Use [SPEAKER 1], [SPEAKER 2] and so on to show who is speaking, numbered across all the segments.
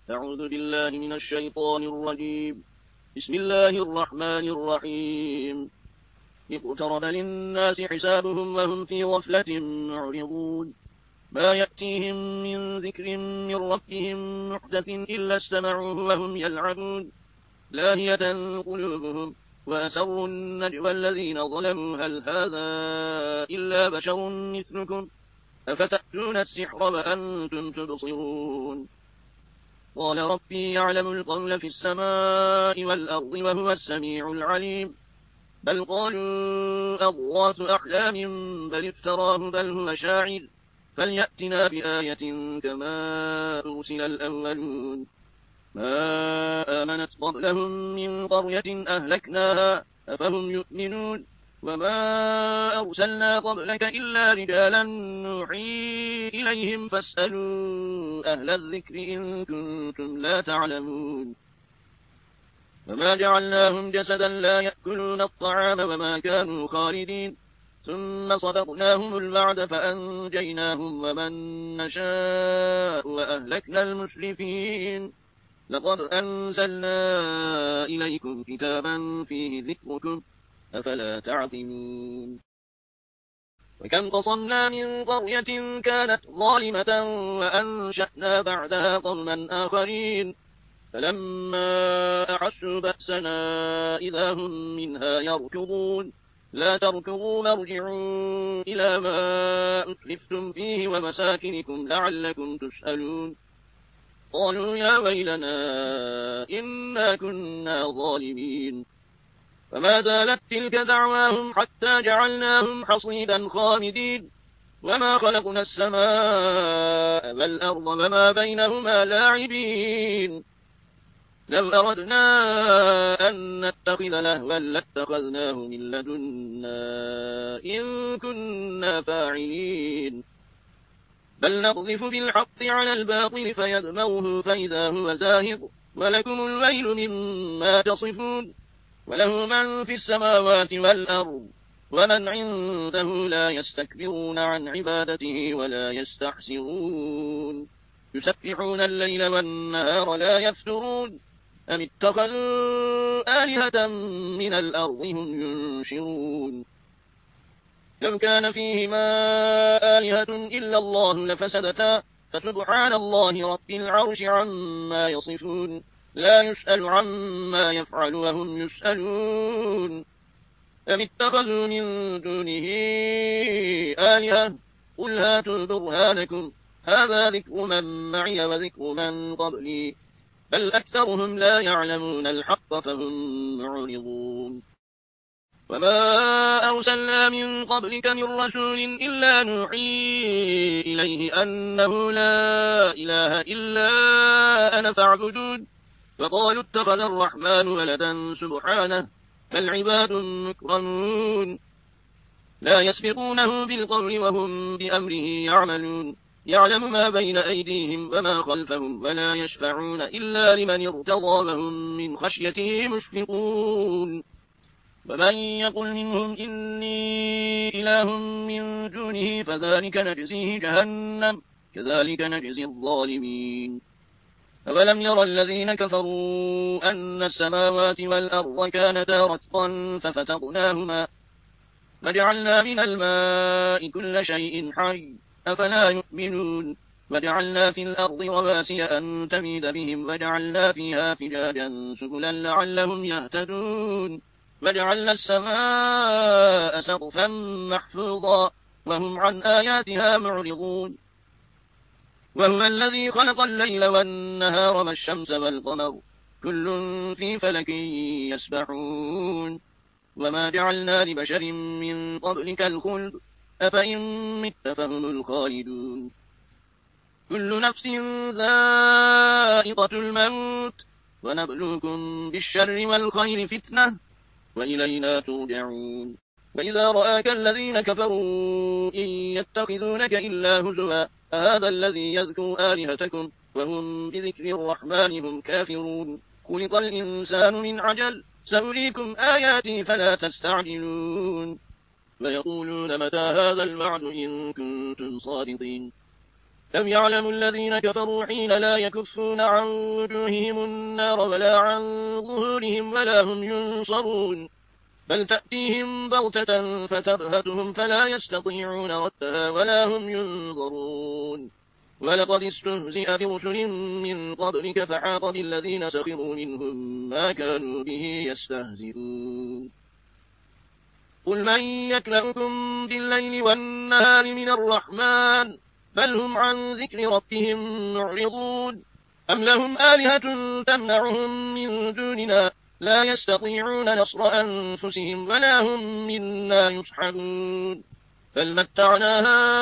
[SPEAKER 1] أعوذ بالله من الشيطان الرجيم. بسم الله الرحمن الرحيم. اقترب للناس حسابهم وهم في غفلة معرضون. ما يأتيهم من ذكر من ربهم محدث إلا استمعوه وهم يلعبون لاهية قلوبهم وأسروا النجوى الذين ظلموا هل هذا إلا بشر مثلكم أفتأتون السحر وأنتم تبصرون. قال ربي يعلم القول في السماء والأرض وهو السميع العليم. بل قالوا أضغاث أحلام بل افتراه بل هو شاعر فليأتنا بآية كما أرسل الأولون. ما آمنت قبلهم من قرية أهلكناها أفهم يؤمنون. وما أرسلنا قبلك إلا رجالا نوحي إليهم فاسألوا أهل الذكر إن كنتم لا تعلمون. وما جعلناهم جسدا لا يأكلون الطعام وما كانوا خالدين ثم صدقناهم الوعد فأنجيناهم ومن نشاء وأهلكنا المسرفين. لقد أنزلنا إليكم كتابا فيه ذكركم أفلا تعقلون. وكم قصمنا من قرية كانت ظالمة وأنشأنا بعدها قوما آخرين فلما أحسوا بأسنا إذا هم منها يركضون. لا تركضوا وارجعوا إلى ما أتلفتم فيه ومساكنكم لعلكم تسألون. قالوا يا ويلنا إنا كنا ظالمين. فما زالت تلك دعواهم حتى جعلناهم حصيدا خامدين. وما خلقنا السماء والأرض وما بينهما لاعبين. لو أردنا أن نتخذ لهوا لاتخذناه من لدنا إن كنا فاعلين. بل نقذف بالحق على الباطل فيدمغه فإذا هو زاهق ولكم الويل مما تصفون. وله من في السماوات والأرض ومن عنده لا يستكبرون عن عبادته ولا يستحسرون. يسبحون الليل والنهار لا يفترون. أم اتخذوا آلهة من الأرض هم ينشرون. لو كان فيهما آلهة إلا الله لفسدتا فسبحان الله رب العرش عما يصفون. لا يسأل عما يفعل وهم يسألون. أم اتخذوا من دونه آلهة قل هاتوا برهانكم هذا ذكر من معي وذكر من قبلي بل أكثرهم لا يعلمون الحق فهم معرضون. وما أرسلنا من قبلك من رسول إلا نوحي إليه أنه لا إله إلا أنا فاعبدون. فقالوا اتخذ الرحمن ولدا سبحانه بل عباد مكرمون لا يسبقونه بالقول وهم بأمره يعملون. يعلم ما بين أيديهم وما خلفهم ولا يشفعون إلا لمن ارتضى وهم من خشيته مشفقون. ومن يقل منهم إني إله من دونه فذلك نجزيه جهنم كذلك نجزي الظالمين. أولم يرى الذين كفروا أن السماوات والأرض كانتا رتقا ففتقناهما وجعلنا من الماء كل شيء حي أفلا يؤمنون. وجعلنا في الأرض رواسي أن تميد بهم وجعلنا فيها فجاجا سبلا لعلهم يهتدون. وجعلنا السماء سقفا محفوظا وهم عن آياتها معرضون. وهو الذي خلق الليل والنهار والشمس والقمر كل في فلك يسبحون. وما جعلنا لبشر من قبلك الخلد أفإن مت فهم الخالدون. كل نفس ذائقة الموت ونبلوكم بالشر والخير فتنة وإلينا ترجعون. وإذا رآك الذين كفروا إن يتخذونك إلا هزوا هذا الذي يذكر آلهتكم وهم بذكر الرحمن هم كافرون. خلق الإنسان من عجل سأريكم آياتي فلا تستعجلون. ويقولون متى هذا الوعد إن كنتم صادقين لم يعلم الذين كفروا حين لا يكفون عن وجوههم النار ولا عن ظهورهم ولا هم ينصرون بل تأتيهم بغتة فتبهتهم فلا يستطيعون ردها ولا هم ينظرون ولقد استهزئ برسل من قبلك فحاق بالذين سخروا منهم ما كانوا به يستهزئون قل من يكلأكم بالليل والنهار من الرحمن بل هم عن ذكر ربهم معرضون أم لهم آلهة تمنعهم من دوننا لا يستطيعون نصر أنفسهم ولا هم منا يصحبون بل متعنا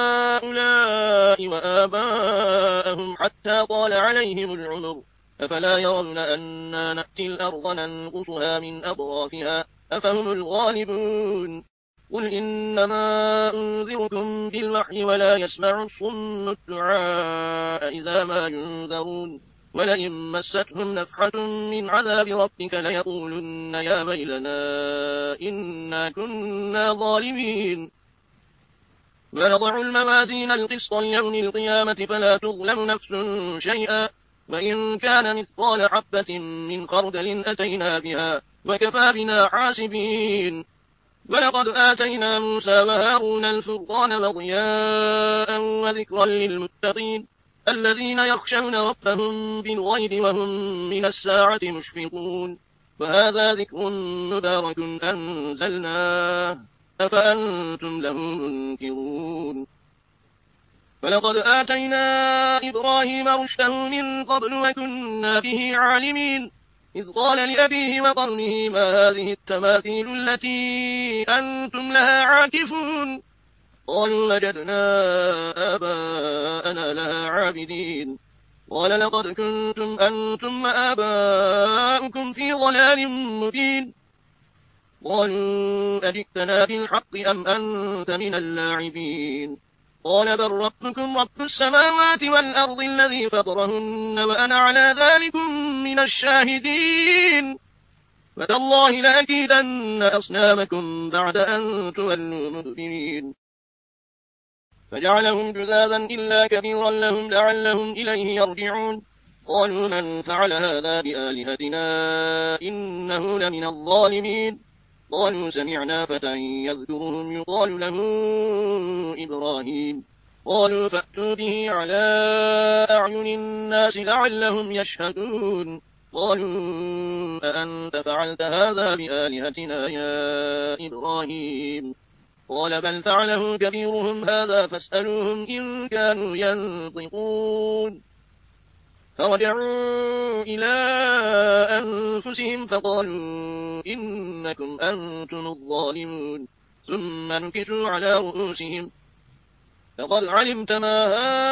[SPEAKER 1] هؤلاء وآباءهم حتى طال عليهم العمر أفلا يرون أنا نأتي الأرض ننقصها من أطرافها أفهم الغالبون قل إنما أنذركم بالوحي ولا يسمع الصم الدعاء إذا ما ينذرون ولئن مستهم نفحة من عذاب ربك ليقولن يا ويلنا إنا كنا ظالمين ونضع الموازين القسط ليوم القيامة فلا تظلم نفس شيئا وإن كان مثقال حبة من خردل أتينا بها وكفى بنا حاسبين ولقد آتينا موسى وهارون الفرقان وضياء وذكرا للمتقين الذين يخشون ربهم بالغيب وهم من الساعة مشفقون وهذا ذكر مبارك أنزلناه أفأنتم له منكرون ولقد آتينا إبراهيم رشده من قبل وكنا به عالمين إذ قال لأبيه وقومه ما هذه التماثيل التي أنتم لها عاكفون قالوا وجدنا آباءنا لها عابدين قال لقد كنتم أنتم وآباؤكم في ضلال مبين قالوا أجئتنا بالحق أم أنت من اللاعبين قال بل ربكم رب السماوات والأرض الذي فطرهن وأنا على ذلكم من الشاهدين فتالله لأكيدن أصنامكم بعد أن تولوا مدبرين فجعلهم جذاذا إلا كبيرا لهم لعلهم إليه يرجعون قالوا من فعل هذا بآلهتنا إنه لمن الظالمين قالوا سمعنا فتى يذكرهم يقال له إبراهيم قالوا فأتوا به على أعين الناس لعلهم يشهدون قالوا أأنت فعلت هذا بآلهتنا يا إبراهيم قال بل فعله كبيرهم هذا فاسألوهم إن كانوا ينطقون فرجعوا إلى أنفسهم فقالوا إنكم أنتم الظالمون ثم نكسوا على رؤوسهم فقد علمت ما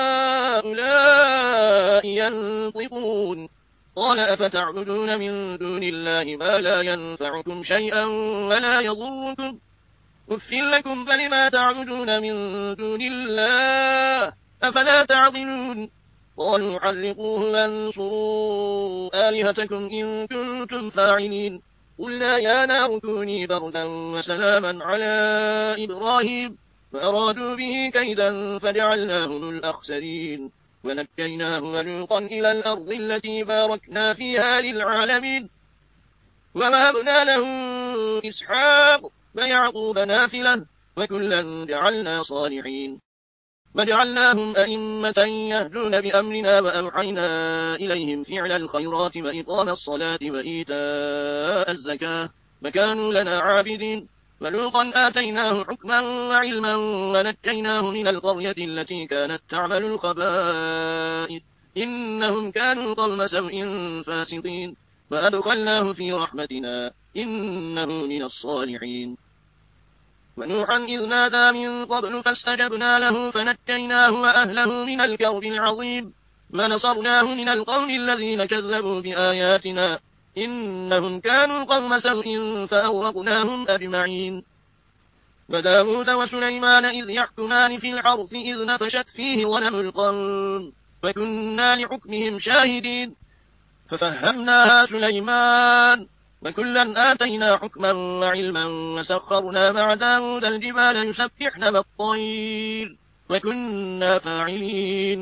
[SPEAKER 1] هؤلاء ينطقون قال أفتعبدون من دون الله ما لا ينفعكم شيئا ولا يضركم أف لكم فلما تعبدون من دون الله أفلا تعقلون قالوا حرقوه وانصروا آلهتكم إن كنتم فاعلين قلنا يا نار كوني بردا وسلاما على إبراهيم فأرادوا به كيدا فجعلناهم الأخسرين ونجيناه ولوطا إلى الأرض التي باركنا فيها للعالمين ووهبنا له إسحاق ويعقوب نافلة وكلا جعلنا صالحين وجعلناهم أئمة يهدون بأمرنا وأوحينا إليهم فعل الخيرات وإقام الصلاة وإيتاء الزكاة وكانوا لنا عابدين ولوطا آتيناه حكما وعلما ونجيناه من القرية التي كانت تعمل الخبائث إنهم كانوا قوم سوء فاسقين وأدخلناه في رحمتنا إنه من الصالحين ونوحا إذ نادى من قبل فاستجبنا له فنجيناه وأهله من الكرب العظيم ونصرناه من القوم الذين كذبوا بآياتنا إنهم كانوا قوم سوء فأغرقناهم أجمعين وداود وسليمان إذ يحكمان في الحرث إذ نفشت فيه غنم القوم وكنا لحكمهم شاهدين ففهمناها سليمان وكلا آتينا حكما وعلما وسخرنا مع داود الجبال يسبحن والطير وكنا فاعلين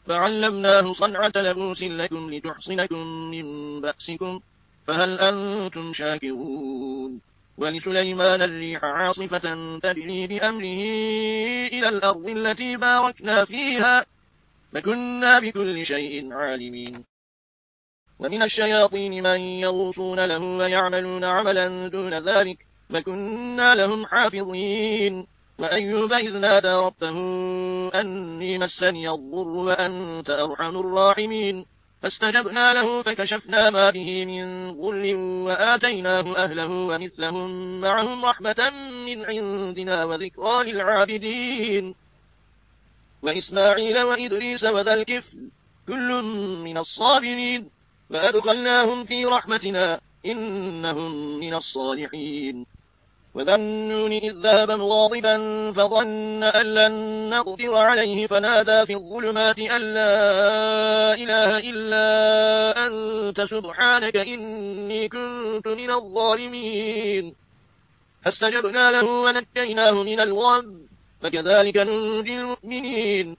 [SPEAKER 1] فعلمناه صنعة لبوس لكم لتحصنكم من بأسكم فهل أنتم شاكرون ولسليمان الريح عاصفة تجري بأمره إلى الأرض التي باركنا فيها فكنا بكل شيء عالمين ومن الشياطين من يغوصون له ويعملون عملا دون ذلك فكنا لهم حافظين وأيوب إذ نادى ربه أني مسني الضر وأنت أرحم الراحمين فاستجبنا له فكشفنا ما به من ضر وآتيناه أهله ومثلهم معهم رحمة من عندنا وذكرى للعابدين وإسماعيل وإدريس وذا الكفل كل من الصابرين فأدخلناهم في رحمتنا إنهم من الصالحين وذا النون إذ ذهب مغاضبا فظن أن لن نقدر عليه فنادى في الظلمات أن لا إله إلا أنت سبحانك إني كنت من الظالمين فاستجبنا له ونجيناه من الغم فكذلك ننجي المؤمنين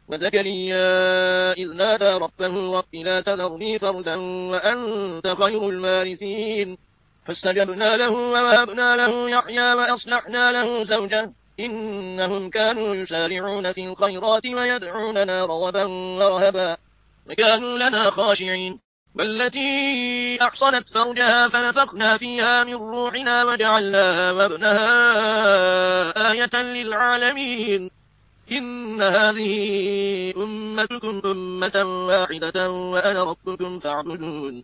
[SPEAKER 1] وزكريا إذ نادى ربه رب لا تذرني فردا وأنت خير الوارثين فاستجبنا له ووهبنا له يحيى وأصلحنا له زوجه إنهم كانوا يسارعون في الخيرات ويدعوننا رغبا ورهبا وكانوا لنا خاشعين والتي أحصنت فرجها فنفخنا فيها من روحنا وجعلناها وابنها آية للعالمين إن هذه أمتكم أمة واحدة وأنا ربكم فاعبدون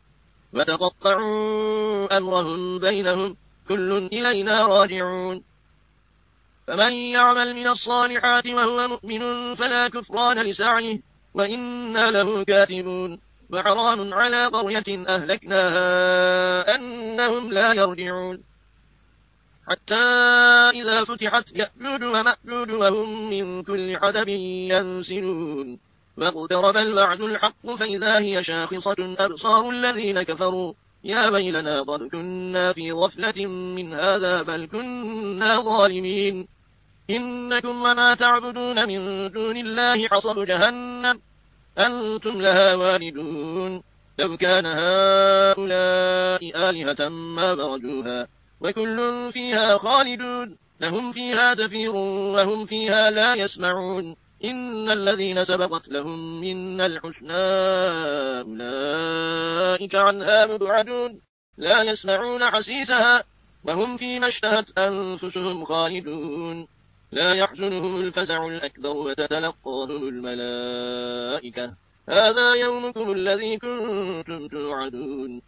[SPEAKER 1] وتقطعوا أمرهم بينهم كل إلينا راجعون فمن يعمل من الصالحات وهو مؤمن فلا كفران لسعيه وإنا له كاتبون وحرام على قرية أهلكناها أنهم لا يرجعون حتى إذا فتحت يأجوج ومأجوج وهم من كل حدب ينسلون واقترب الوعد الحق فإذا هي شاخصة أبصار الذين كفروا يا ويلنا قد كنا في غفلة من هذا بل كنا ظالمين إنكم وما تعبدون من دون الله حصب جهنم أنتم لها واردون لو كان هؤلاء آلهة ما بردوها وكل فيها خالدون لهم فيها زفير وهم فيها لا يسمعون إن الذين سبقت لهم من الحسنى أولئك عنها مبعدون لا يسمعون حسيسها وهم فيما اشتهت أنفسهم خالدون لا يحزنهم الفزع الأكبر وتتلقاهم الملائكة هذا يومكم الذي كنتم توعدون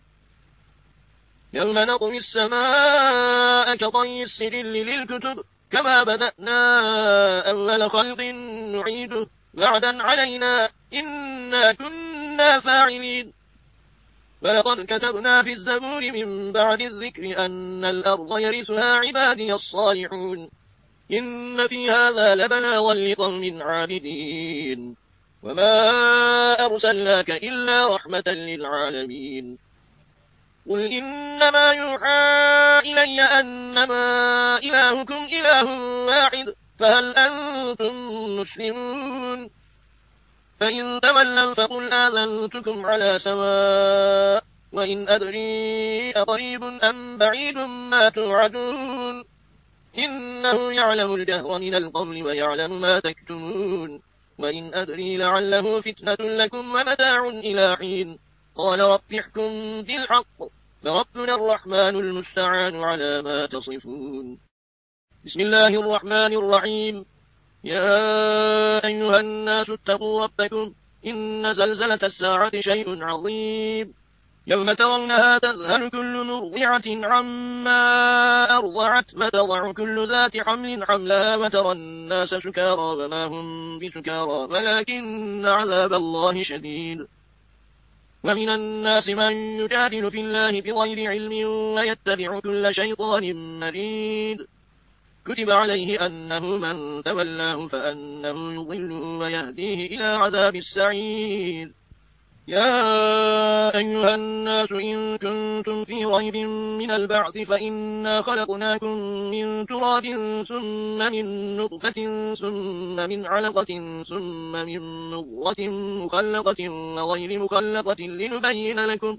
[SPEAKER 1] يوم نطوي السماء كطي السجل للكتب كما بدأنا أول خلق نعيده وعدا علينا إنا كنا فاعلين ولقد كتبنا في الزبور من بعد الذكر أن الأرض يرثها عبادي الصالحون إن في هذا لبلاغا لقوم عابدين وما أرسلناك إلا رحمة للعالمين قل إنما يوحى إلي أنما إلهكم إله واحد فهل أنتم مسلمون فإن تولوا فقل آذنتكم على سواء وإن أدري أقريب أم بعيد ما توعدون إنه يعلم الجهر من القول ويعلم ما تكتمون وإن أدري لعله فتنة لكم ومتاع إلى حين قال رب احكم بالحق فربنا الرحمن المستعان على ما تصفون بسم الله الرحمن الرحيم يا أيها الناس اتقوا ربكم إن زلزلة الساعة شيء عظيم يوم ترونها تذهل كل مرضعة عما أرضعت وتضع كل ذات حمل حملها وترى الناس سكارى وما هم بسكارى ولكن عذاب الله شديد ومن الناس من يجادل في الله بغير علم ويتبع كل شيطان مريد كتب عليه أنه من تولاه فأنه يضله ويهديه إلى عذاب السعير يا أيها الناس إن كنتم في ريب من البعث فإنا خلقناكم من تراب ثم من نطفة ثم من علقة ثم من مضغة مخلقة وغير مخلقة لنبين لكم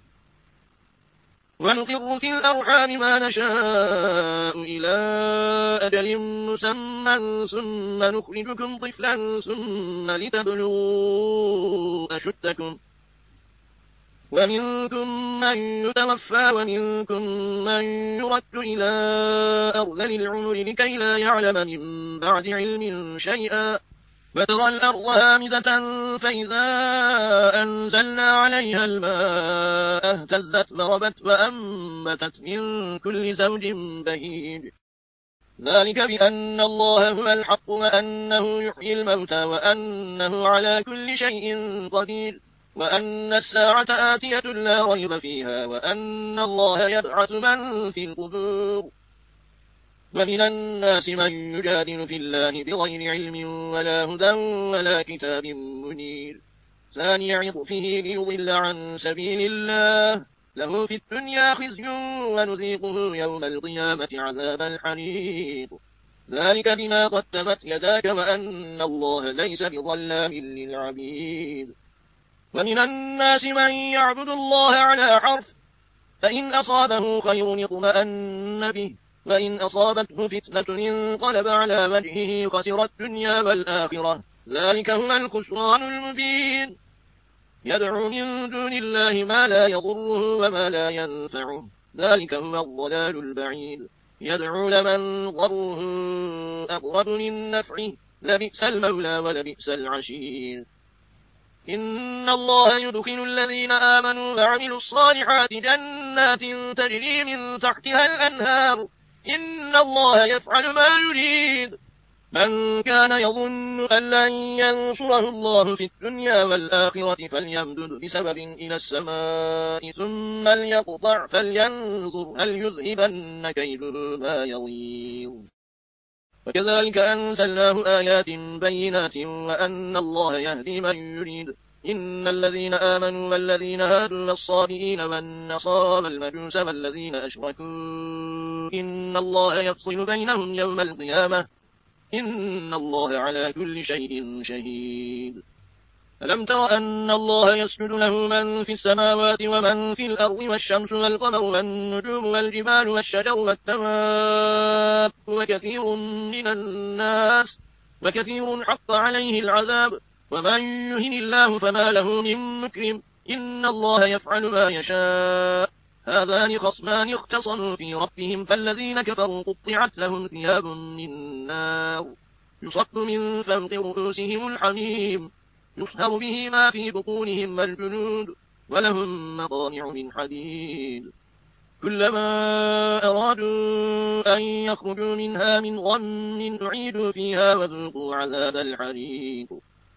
[SPEAKER 1] ونقر في الأرحام ما نشاء إلى أجل مسمى ثم نخرجكم طفلا ثم لتبلغوا أشدكم ومنكم من يتوفى ومنكم من يرد إلى أرذل العمر لكي لا يعلم من بعد علم شيئا وترى الأرض هامدة فإذا أنزلنا عليها الماء اهتزت وربت وأنبتت من كل زوج بهيج ذلك بأن الله هو الحق وأنه يحيي الموتى وأنه على كل شيء قدير وأن الساعة آتية لا ريب فيها وأن الله يبعث من في القبور ومن الناس من يجادل في الله بغير علم ولا هدى ولا كتاب منير ثاني عطفه ليضل عن سبيل الله له في الدنيا خزي ونذيقه يوم القيامة عذاب الحريق ذلك بما قدمت يداك وأن الله ليس بظلام للعبيد ومن الناس من يعبد الله على حرف فإن أصابه خير اطمأن به وإن أصابته فتنة انقلب على وجهه خسر الدنيا والآخرة ذلك هو الخسران المبين يدعو من دون الله ما لا يضره وما لا ينفعه ذلك هو الضلال البعيد يدعو لمن ضره أقرب من نفعه لبئس المولى ولبئس العشير إن الله يدخل الذين آمنوا وعملوا الصالحات جنات تجري من تحتها الأنهار إن الله يفعل ما يريد من كان يظن أن لن ينصره الله في الدنيا والآخرة فليمدد بسبب إلى السماء ثم ليقطع فلينظر هل يذهبن كيده ما يغيظ وكذلك أنزلناه آيات بينات وأن الله يهدي من يريد إن الذين آمنوا والذين هادوا والصابئين والنصارى والمجوس والذين أشركوا إن الله يفصل بينهم يوم القيامة إن الله على كل شيء شهيد ألم تر أن الله يسجد له من في السماوات ومن في الأرض والشمس والقمر والنجوم والجبال والشجر والدواب وكثير من الناس وكثير حق عليه العذاب ومن يهن الله فما له من مكرم إن الله يفعل ما يشاء هذان خصمان اختصموا في ربهم فالذين كفروا قطعت لهم ثياب من نار يصب من فوق رؤوسهم الحميم يصهر به ما في بطونهم والجنود ولهم مطامع من حديد كلما أرادوا أن يخرجوا منها من غم أعيدوا فيها وذوقوا عذاب الحريق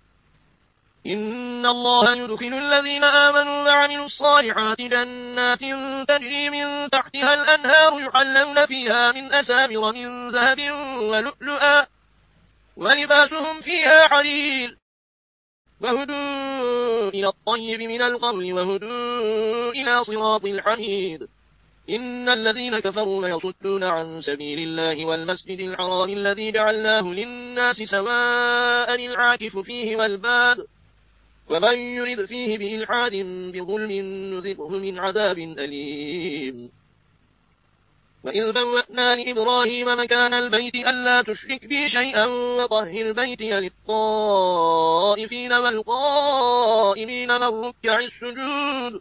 [SPEAKER 1] إن الله يدخل الذين آمنوا وعملوا الصالحات جنات تجري من تحتها الأنهار يحلون فيها من أسامر من ذهب ولؤلؤا ولباسهم فيها حرير وهدوا إلى الطيب من القول وهدوا إلى صراط الحميد إن الذين كفروا يصدون عن سبيل الله والمسجد الحرام الذي جعلناه للناس سواء العاكف فيه والباد ومن يرد فيه بإلحاد بظلم نذقه من عذاب أليم وإذ بوأنا لإبراهيم مكان البيت ألا تشرك بي شيئا وطهر بيتي للطائفين والقائمين والركع السجود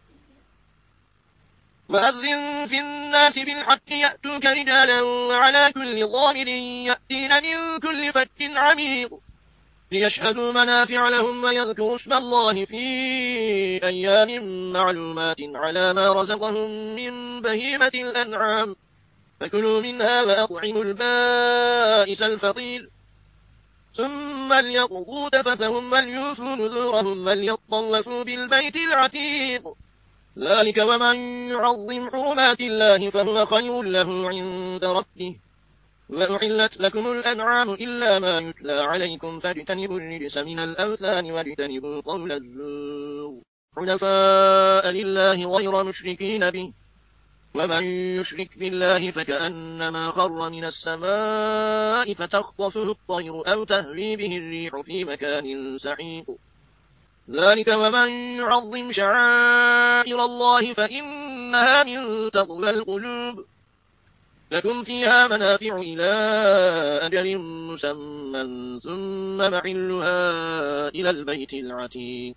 [SPEAKER 1] وأذن في الناس بالحق يأتوك رجالا وعلى كل ضامر يأتين من كل فج عميق ليشهدوا منافع لهم ويذكروا اسم الله في أيام معلومات على ما رزقهم من بهيمة الأنعام فكلوا منها وأطعموا البائس الفقير ثم ليقضوا تفثهم وليوفوا نذورهم وليطوفوا بالبيت العتيق ذلك ومن يعظم حرمات الله فهو خير له عند ربه وأحلت لكم الأنعام إلا ما يتلى عليكم فاجتنبوا الرجس من الأوثان واجتنبوا قول الزور حنفاء لله غير مشركين به ومن يشرك بالله فكأنما خر من السماء فتخطفه الطير أو تهوي به الريح في مكان سحيق ذلك ومن يعظم شعائر الله فإنها من تقوى القلوب لكم فيها منافع إلى أجل مسمى ثم محلها إلى البيت العتيق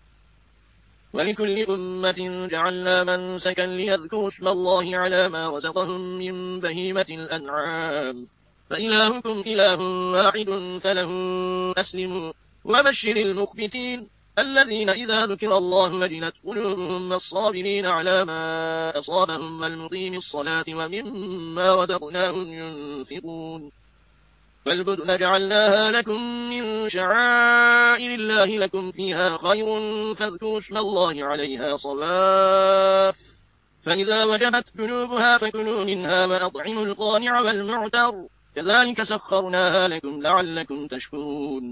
[SPEAKER 1] ولكل أمة جعلنا منسكا ليذكروا اسم الله على ما رزقهم من بهيمة الأنعام فإلهكم إله واحد فله أسلموا وبشر المخبتين الذين إذا ذكر الله وجلت قلوبهم والصابرين على ما أصابهم والمقيم الصلاة ومما رزقناهم ينفقون والبدن جعلناها لكم من شعائر الله لكم فيها خير فاذكروا اسم الله عليها صواف فإذا وجبت جنوبها فكلوا منها وأطعموا القانع والمعتر كذلك سخرناها لكم لعلكم تشكرون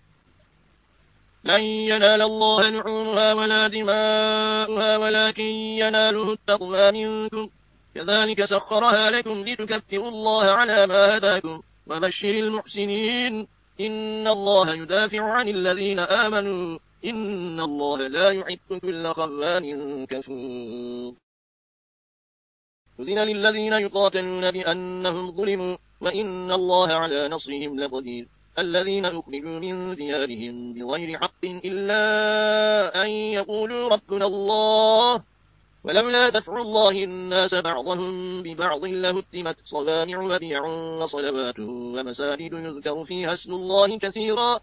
[SPEAKER 1] لن ينال الله لحومها ولا دماؤها ولكن يناله التقوى منكم كذلك سخرها لكم لتكبروا الله على ما هداكم وبشر المحسنين إن الله يدافع عن الذين آمنوا إن الله لا يحب كل خوان كفور أذن للذين يقاتلون بأنهم ظلموا وإن الله على نصرهم لقدير الذين أخرجوا من ديارهم بغير حق إلا أن يقولوا ربنا الله ولولا دفع الله الناس بعضهم ببعض لهدمت صوامع وبيع وصلوات ومساجد يذكر فيها اسم الله كثيرا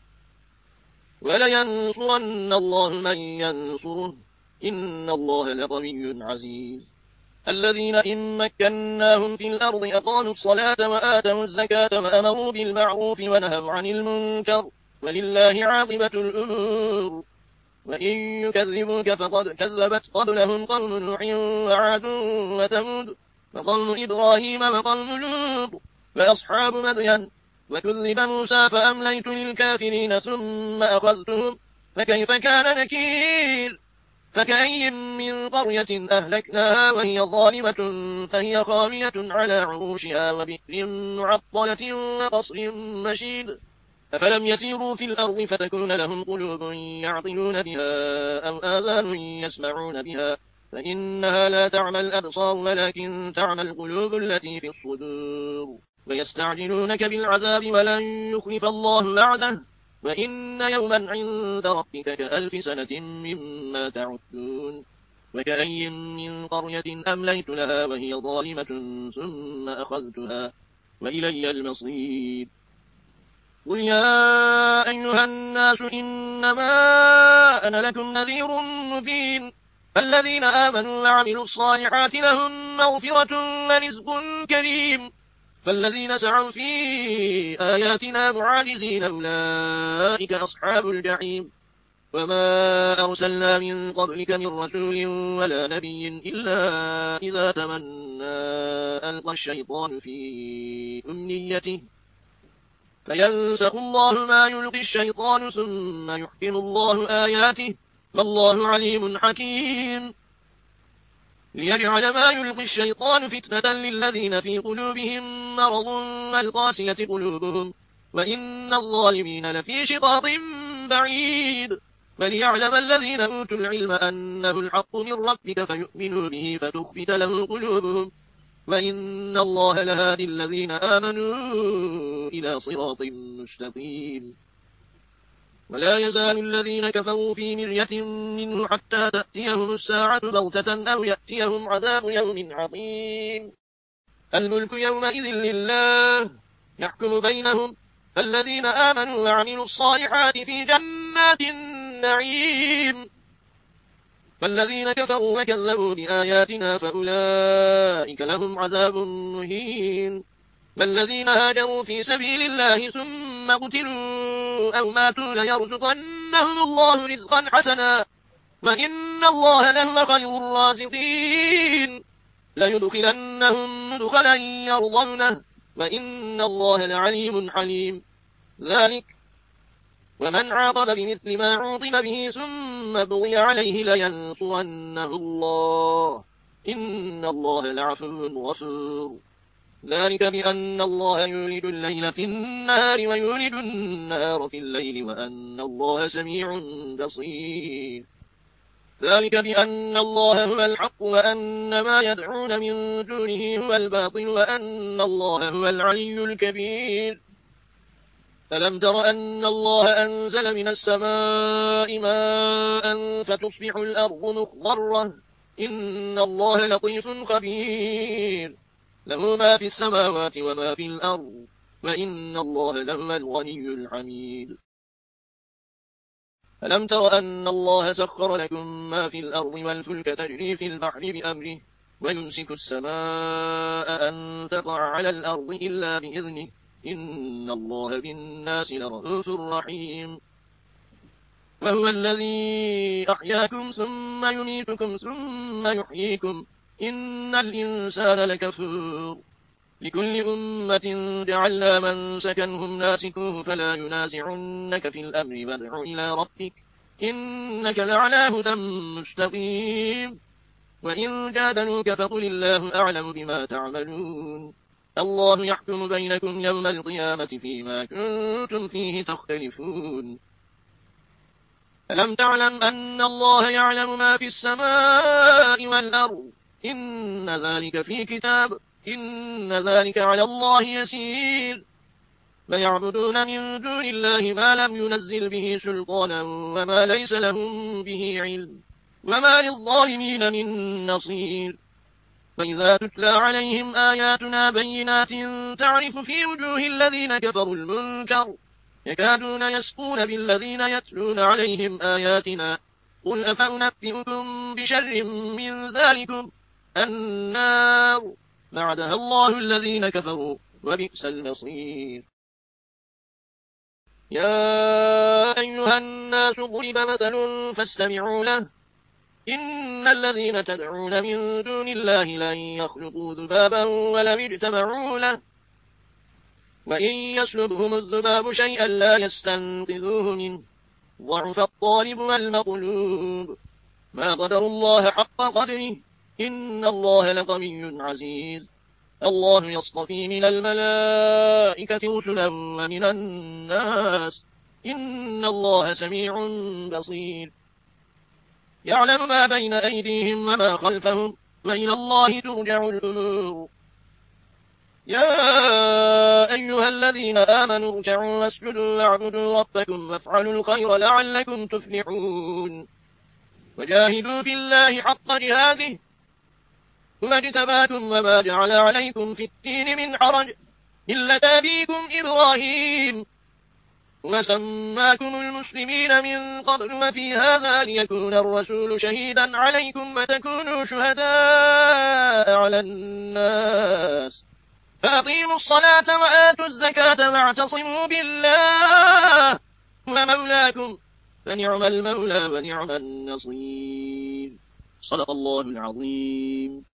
[SPEAKER 1] ولينصرن الله من ينصره إن الله لقوي عزيز الذين إن مكناهم في الأرض أقاموا الصلاة وآتوا الزكاة وأمروا بالمعروف ونهوا عن المنكر ولله عاقبة الأمور وإن يكذبوك فقد كذبت قبلهم قوم نوح وعاد وثمود وقوم إبراهيم وقوم لوط وأصحاب مدين وكذب موسى فأمليت للكافرين ثم أخذتهم فكيف كان نكير فكأي من قرية أهلكناها وهي ظالمة فهي خاوية على عروشها وبئر معطلة وقصر مشيد أفلم يسيروا في الأرض فتكون لهم قلوب يعقلون بها أو آذان يسمعون بها فإنها لا تعمى الأبصار ولكن تعمى القلوب التي في الصدور ويستعجلونك بالعذاب ولن يخلف الله وعده وإن يوما عند ربك كألف سنة مما تعدون وكأي من قرية أمليت لها وهي ظالمة ثم أخذتها وإلي المصير قل يا أيها الناس إنما أنا لكم نذير مبين الذين آمنوا وعملوا الصالحات لهم مغفرة ورزق كريم فالذين سعوا في آياتنا معاجزين أولئك أصحاب الجحيم وما أرسلنا من قبلك من رسول ولا نبي إلا إذا تمنى ألقى الشيطان في أمنيته فينسخ الله ما يلقي الشيطان ثم يحكم الله آياته والله عليم حكيم ليجعل ما يلقي الشيطان فتنة للذين في قلوبهم مرض والقاسية قلوبهم وإن الظالمين لفي شقاق بعيد وليعلم الذين أوتوا العلم أنه الحق من ربك فيؤمنوا به فتخبت له قلوبهم وإن الله لهادي الذين آمنوا إلى صراط مستقيم ولا يزال الذين كفروا في مرية منه حتى تأتيهم الساعة بغتة أو يأتيهم عذاب يوم عظيم الملك يومئذ لله يحكم بينهم الذين آمنوا وعملوا الصالحات في جنات النعيم والذين كفروا وكذبوا بآياتنا فأولئك لهم عذاب مهين والذين هاجروا في سبيل الله ثم قتلوا أو ماتوا ليرزقنهم الله رزقا حسنا وإن الله لهو خير الرازقين ليدخلنهم مدخلا يرضونه وإن الله لعليم حليم ذلك ومن عاقب بمثل ما عوقب به ثم بغي عليه لينصرنه الله إن الله لعفو غفور ذلك بأن الله يولد الليل في النهار ويولد النهار في الليل وأن الله سميع بصير ذلك بأن الله هو الحق وأن ما يدعون من دونه هو الباطل وأن الله هو العلي الكبير ألم تر أن الله أنزل من السماء ماء فتصبح الأرض مخضرة إن الله لطيف خبير له ما في السماوات وما في الأرض وإن الله لهو الغني الحميد ألم تر أن الله سخر لكم ما في الأرض والفلك تجري في البحر بأمره ويمسك السماء أن تقع على الأرض إلا بإذنه إن الله بالناس لرؤوف رحيم وهو الذي أحياكم ثم يميتكم ثم يحييكم إن الإنسان لكفور لكل أمة جعلنا من سكنهم ناسكوه فلا ينازعنك في الأمر وادع إلى ربك إنك لعلى هدى مستقيم وإن جادلوك فقل الله أعلم بما تعملون الله يحكم بينكم يوم القيامة فيما كنتم فيه تختلفون ألم تعلم أن الله يعلم ما في السماء والأرض إن ذلك في كتاب إن ذلك على الله يسير فيعبدون من دون الله ما لم ينزل به سلطانا وما ليس لهم به علم وما للظالمين من نصير فإذا تتلى عليهم آياتنا بينات تعرف في وجوه الذين كفروا المنكر يكادون يسقون بالذين يتلون عليهم آياتنا قل أفأنبئكم بشر من ذلكم النار بعدها الله الذين كفروا وبئس المصير يا أيها الناس ضرب مثل فاستمعوا له إن الذين تدعون من دون الله لن يخلقوا ذبابا ولم اجتمعوا له وإن يسلبهم الذباب شيئا لا يستنقذوه منه ضعف الطالب والمطلوب ما قدر الله حق قدره إن الله لقوي عزيز الله يصطفي من الملائكة رسلا ومن الناس إن الله سميع بصير يعلم ما بين أيديهم وما خلفهم وإلى الله ترجع الأمور يا أيها الذين آمنوا اركعوا واسجدوا واعبدوا ربكم وافعلوا الخير لعلكم تفلحون وجاهدوا في الله حق جهاده ثم اجتباكم وما جعل عليكم في الدين من حرج ملة أبيكم إبراهيم وسماكم المسلمين من قبل وفي هذا ليكون الرسول شهيدا عليكم وتكونوا شهداء على الناس فأقيموا الصلاة وآتوا الزكاة واعتصموا بالله ومولاكم فنعم المولى ونعم النصير صدق الله العظيم